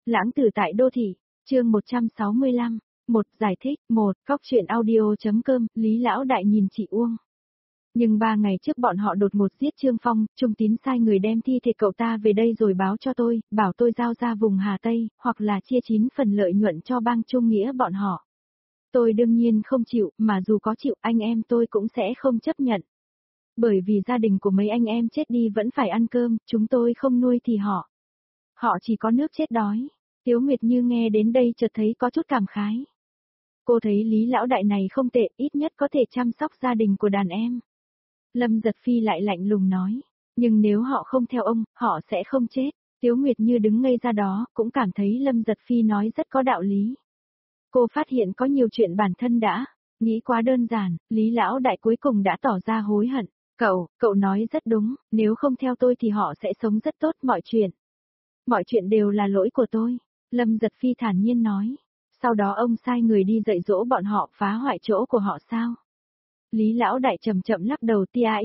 Lãng tử tại đô thị, chương 165. Giải thích. Cóc truyện audio.com, Lý Lão Đại nhìn chị Uông. Nhưng 3 ngày trước bọn họ đột ngột giết Trương Phong, Trung Tín sai người đem thi thể cậu ta về đây rồi báo cho tôi, bảo tôi giao ra vùng Hà Tây, hoặc là chia 9 phần lợi nhuận cho bang Trung Nghĩa bọn họ. Tôi đương nhiên không chịu, mà dù có chịu anh em tôi cũng sẽ không chấp nhận. Bởi vì gia đình của mấy anh em chết đi vẫn phải ăn cơm, chúng tôi không nuôi thì họ chỉ có nước chết đói. Tiếu Nguyệt Như nghe đến đây chợt thấy có chút cảm khái. Cô thấy Lý Lão Đại này không tệ, ít nhất có thể chăm sóc gia đình của đàn em. Lâm Giật Phi lại lạnh lùng nói, nhưng nếu họ không theo ông, họ sẽ không chết. Tiếu Nguyệt Như đứng ngây ra đó, cũng cảm thấy Lâm Giật Phi nói rất có đạo lý. Cô phát hiện có nhiều chuyện bản thân đã nghĩ quá đơn giản, Lý Lão Đại cuối cùng đã tỏ ra hối hận. Cậu nói rất đúng, nếu không theo tôi thì họ sẽ sống rất tốt Mọi chuyện đều là lỗi của tôi, Lâm Giật Phi thản nhiên nói. Sau đó ông sai người đi dạy dỗ bọn họ phá hoại chỗ của họ sao? Lý Lão Đại chậm chậm lắc đầu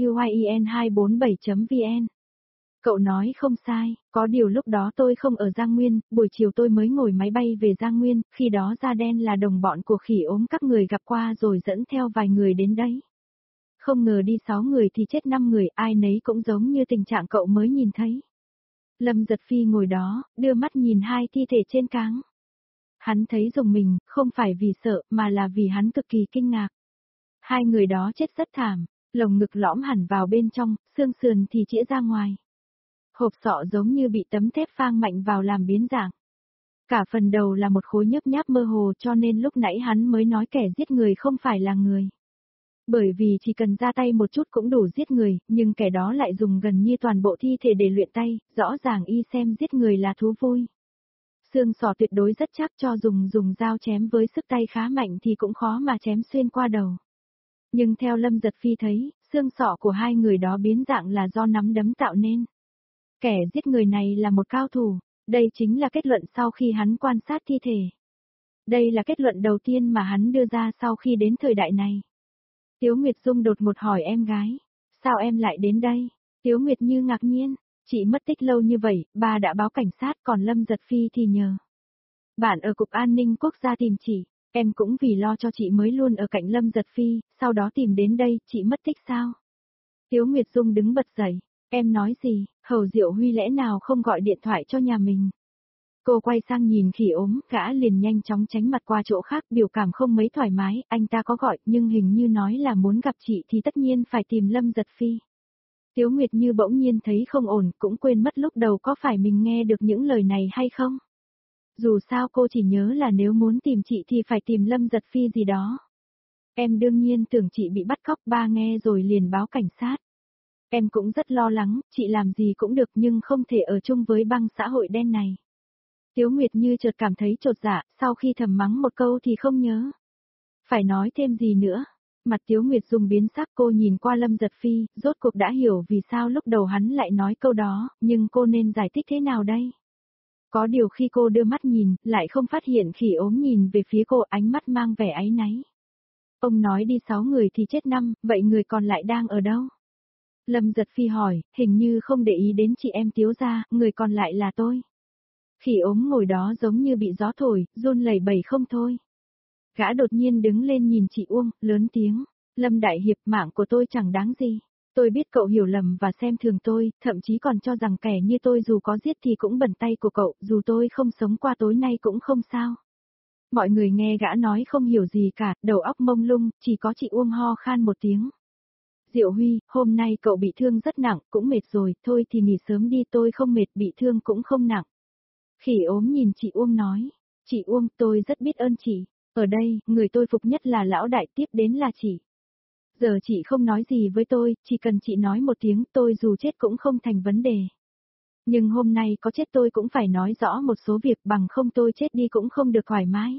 TIUYEN247.vn. Cậu nói không sai, có điều lúc đó tôi không ở Giang Nguyên, buổi chiều tôi mới ngồi máy bay về Giang Nguyên, khi đó Da Đen là đồng bọn của Khỉ Ốm các người gặp qua rồi dẫn theo vài người đến đấy. Không ngờ đi 6 người thì chết 5 người, ai nấy cũng giống như tình trạng cậu mới nhìn thấy. Lâm Giật Phi ngồi đó, đưa mắt nhìn hai thi thể trên cáng. Hắn thấy rùng mình, không phải vì sợ, mà là vì hắn cực kỳ kinh ngạc. Hai người đó chết rất thảm, lồng ngực lõm hẳn vào bên trong, xương sườn thì chĩa ra ngoài. Hộp sọ giống như bị tấm thép phang mạnh vào làm biến dạng. Cả phần đầu là một khối nhấp nháp mơ hồ, cho nên lúc nãy hắn mới nói kẻ giết người không phải là người. Bởi vì chỉ cần ra tay một chút cũng đủ giết người, nhưng kẻ đó lại dùng gần như toàn bộ thi thể để luyện tay, rõ ràng y xem giết người là thú vui. Xương sọ tuyệt đối rất chắc, cho dùng dao chém với sức tay khá mạnh thì cũng khó mà chém xuyên qua đầu. Nhưng theo Lâm Giật Phi thấy, xương sọ của hai người đó biến dạng là do nắm đấm tạo nên. Kẻ giết người này là một cao thủ, đây chính là kết luận sau khi hắn quan sát thi thể. Đây là kết luận đầu tiên mà hắn đưa ra sau khi đến thời đại này. Tiếu Nguyệt Dung đột ngột hỏi em gái, sao em lại đến đây? Tiếu Nguyệt Như ngạc nhiên, chị mất tích lâu như vậy, ba đã báo cảnh sát, còn Lâm Giật Phi thì nhờ bạn ở Cục An ninh Quốc gia tìm chị, em cũng vì lo cho chị mới luôn ở cạnh Lâm Giật Phi, sau đó tìm đến đây, chị mất tích sao? Tiếu Nguyệt Dung đứng bật dậy, em nói gì, Hầu Diệu Huy lẽ nào không gọi điện thoại cho nhà mình? Cô quay sang nhìn Khỉ Ốm, gã liền nhanh chóng tránh mặt qua chỗ khác, biểu cảm không mấy thoải mái, anh ta có gọi, nhưng hình như nói là muốn gặp chị thì tất nhiên phải tìm Lâm Giật Phi. Tiếu Nguyệt Như bỗng nhiên thấy không ổn, cũng quên mất lúc đầu có phải mình nghe được những lời này hay không. Dù sao cô chỉ nhớ là nếu muốn tìm chị thì phải tìm Lâm Giật Phi gì đó. Em đương nhiên tưởng chị bị bắt cóc, ba nghe rồi liền báo cảnh sát. Em cũng rất lo lắng, chị làm gì cũng được nhưng không thể ở chung với băng xã hội đen này. Tiếu Nguyệt Như chợt cảm thấy chột dạ, sau khi thầm mắng một câu thì không nhớ phải nói thêm gì nữa. Mặt Tiếu Nguyệt Dung biến sắc, cô nhìn qua Lâm Giật Phi, rốt cuộc đã hiểu vì sao lúc đầu hắn lại nói câu đó, nhưng cô nên giải thích thế nào đây? Có điều khi cô đưa mắt nhìn, lại không phát hiện Khỉ Ốm nhìn về phía cô, ánh mắt mang vẻ áy náy. Ông nói đi 6 người thì chết 5, vậy người còn lại đang ở đâu? Lâm Giật Phi hỏi, hình như không để ý đến chị em Tiếu gia, người còn lại là tôi. Khỉ Ốm ngồi đó giống như bị gió thổi, run lẩy bẩy không thôi. Gã đột nhiên đứng lên nhìn chị Uông, lớn tiếng, Lâm Đại Hiệp, mạng của tôi chẳng đáng gì. Tôi biết cậu hiểu lầm và xem thường tôi, thậm chí còn cho rằng kẻ như tôi dù có giết thì cũng bẩn tay của cậu, dù tôi không sống qua tối nay cũng không sao. Mọi người nghe gã nói không hiểu gì cả, đầu óc mông lung, chỉ có chị Uông ho khan một tiếng. Diệu Huy, hôm nay cậu bị thương rất nặng, cũng mệt rồi, thôi thì nghỉ sớm đi, tôi không mệt, bị thương cũng không nặng. Khỉ Ốm nhìn chị Uông nói, chị Uông, tôi rất biết ơn chị. Ở đây, người tôi phục nhất là Lão Đại, tiếp đến là chị. Giờ chị không nói gì với tôi, chỉ cần chị nói một tiếng, tôi dù chết cũng không thành vấn đề. Nhưng hôm nay có chết tôi cũng phải nói rõ một số việc, bằng không tôi chết đi cũng không được thoải mái.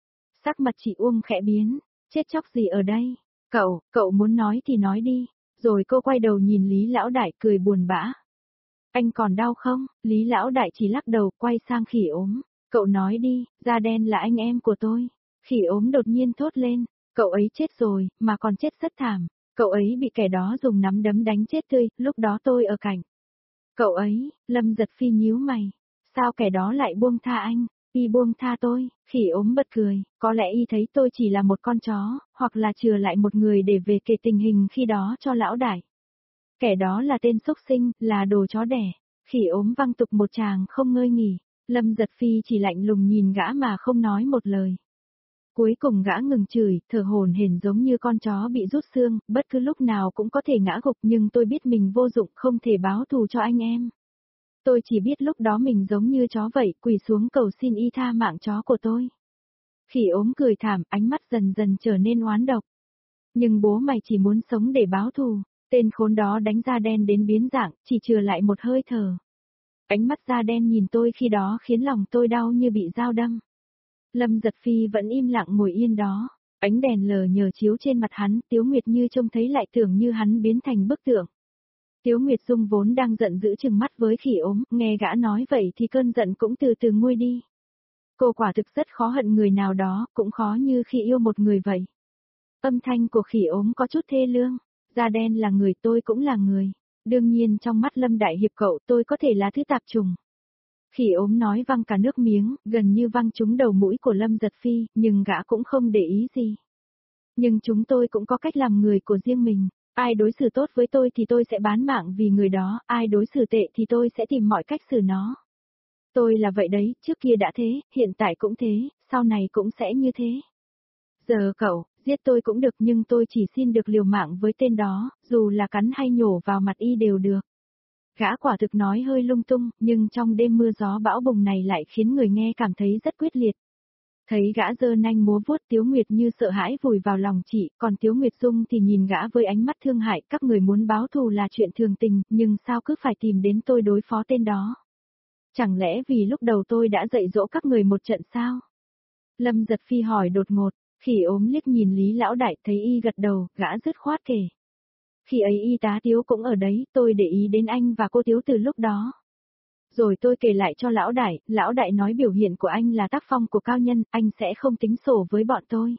Sắc mặt chị Uông khẽ biến, chết chóc gì ở đây? Cậu muốn nói thì nói đi. Rồi cô quay đầu nhìn Lý Lão Đại cười buồn bã. Anh còn đau không? Lý Lão Đại chỉ lắc đầu, quay sang Khỉ Ốm. Cậu nói đi, Da Đen là anh em của tôi. Khỉ Ốm đột nhiên thốt lên. Cậu ấy chết rồi, mà còn chết rất thảm. Cậu ấy bị kẻ đó dùng nắm đấm đánh chết tươi, lúc đó tôi ở cạnh. Cậu ấy, Lâm Giật Phi nhíu mày. Sao kẻ đó lại buông tha anh? Y buông tha tôi, khỉ ốm bật cười, có lẽ y thấy tôi chỉ là một con chó, hoặc là chừa lại một người để về kể tình hình khi đó cho lão đại. Kẻ đó là tên xúc sinh, là đồ chó đẻ. Khỉ ốm văng tục một tràng không ngơi nghỉ. Lâm Giật Phi chỉ lạnh lùng nhìn gã mà không nói một lời. Cuối cùng gã ngừng chửi, thở hổn hển giống như con chó bị rút xương, bất cứ lúc nào cũng có thể ngã gục, nhưng tôi biết mình vô dụng, không thể báo thù cho anh em. Tôi chỉ biết lúc đó mình giống như chó vậy, quỳ xuống cầu xin y tha mạng chó của tôi. Khỉ ốm cười thảm, ánh mắt dần dần trở nên oán độc. Nhưng bố mày chỉ muốn sống để báo thù. Tên khốn đó đánh da đen đến biến dạng, chỉ chừa lại một hơi thở. Ánh mắt da đen nhìn tôi khi đó khiến lòng tôi đau như bị dao đâm. Lâm Giật Phi vẫn im lặng ngồi yên đó. Ánh đèn lờ nhờ chiếu trên mặt hắn, Tiếu Nguyệt Như trông thấy lại tưởng như hắn biến thành bức tượng. Tiếu Nguyệt Dung vốn đang giận dữ trừng mắt với khỉ ốm, nghe gã nói vậy thì cơn giận cũng từ từ nguôi đi. Cô quả thực rất khó hận người nào đó, cũng khó như khi yêu một người vậy. Âm thanh của khỉ ốm có chút thê lương. Da đen là người, tôi cũng là người. Đương nhiên trong mắt Lâm Đại Hiệp cậu tôi có thể là thứ tạp trùng. Khỉ ốm nói văng cả nước miếng, gần như văng trúng đầu mũi của Lâm Giật Phi, nhưng gã cũng không để ý gì. Nhưng chúng tôi cũng có cách làm người của riêng mình. Ai đối xử tốt với tôi thì tôi sẽ bán mạng vì người đó, ai đối xử tệ thì tôi sẽ tìm mọi cách xử nó. Tôi là vậy đấy, trước kia đã thế, hiện tại cũng thế, sau này cũng sẽ như thế. Giờ cậu, giết tôi cũng được nhưng tôi chỉ xin được liều mạng với tên đó, dù là cắn hay nhổ vào mặt y đều được. Gã quả thực nói hơi lung tung, nhưng trong đêm mưa gió bão bùng này lại khiến người nghe cảm thấy rất quyết liệt. Thấy gã giơ nanh múa vuốt, Tiếu Nguyệt Như sợ hãi vùi vào lòng chị, còn Tiếu Nguyệt Dung thì nhìn gã với ánh mắt thương hại, các người muốn báo thù là chuyện thường tình, nhưng sao cứ phải tìm đến tôi đối phó tên đó? Chẳng lẽ vì lúc đầu tôi đã dạy dỗ các người một trận sao? Lâm Giật Phi hỏi đột ngột. Khỉ ốm liếc nhìn Lý Lão Đại, thấy y gật đầu, gã dứt khoát kể. Khi ấy y tá Tiếu cũng ở đấy, tôi để ý đến anh và cô Tiếu từ lúc đó. Rồi tôi kể lại cho Lão Đại nói biểu hiện của anh là tác phong của cao nhân, anh sẽ không tính sổ với bọn tôi.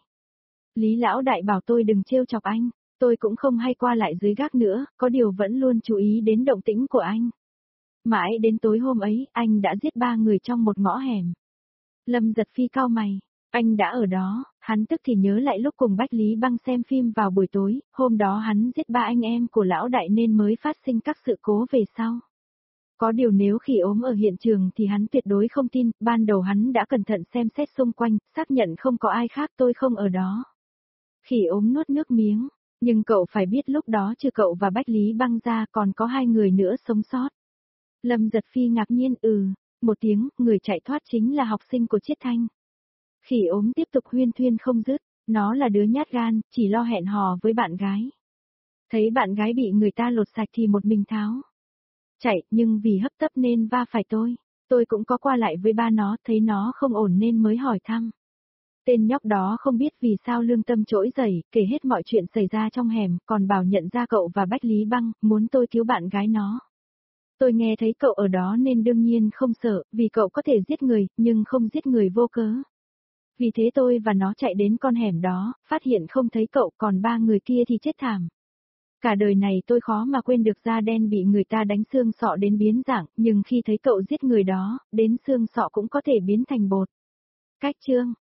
Lý Lão Đại bảo tôi đừng trêu chọc anh, tôi cũng không hay qua lại dưới gác nữa, có điều vẫn luôn chú ý đến động tĩnh của anh. Mãi đến tối hôm ấy, anh đã giết 3 người trong một ngõ hẻm. Lâm Giật Phi cau mày. Anh đã ở đó, hắn tức thì nhớ lại lúc cùng Bách Lý Băng xem phim vào buổi tối, hôm đó hắn giết 3 anh em của lão đại nên mới phát sinh các sự cố về sau. Có điều nếu khỉ ốm ở hiện trường thì hắn tuyệt đối không tin, ban đầu hắn đã cẩn thận xem xét xung quanh, xác nhận không có ai khác, tôi không ở đó. Khỉ ốm nuốt nước miếng, nhưng cậu phải biết lúc đó trừ cậu và Bách Lý Băng ra còn có 2 người nữa sống sót. Lâm Giật Phi ngạc nhiên một tiếng, người chạy thoát chính là học sinh của Chiết Thanh. Khỉ ốm tiếp tục huyên thuyên không dứt, nó là đứa nhát gan, chỉ lo hẹn hò với bạn gái. Thấy bạn gái bị người ta lột sạch thì một mình tháo chạy, nhưng vì hấp tấp nên va phải tôi cũng có qua lại với ba nó, thấy nó không ổn nên mới hỏi thăm. Tên nhóc đó không biết vì sao lương tâm trỗi dậy, kể hết mọi chuyện xảy ra trong hẻm, còn bảo nhận ra cậu và Bách Lý Băng, muốn tôi cứu bạn gái nó. Tôi nghe thấy cậu ở đó nên đương nhiên không sợ, vì cậu có thể giết người, nhưng không giết người vô cớ. Vì thế tôi và nó chạy đến con hẻm đó, phát hiện không thấy cậu, còn 3 người kia thì chết thảm. Cả đời này tôi khó mà quên được da đen bị người ta đánh xương sọ đến biến dạng, nhưng khi thấy cậu giết người đó, đến xương sọ cũng có thể biến thành bột. Cách chương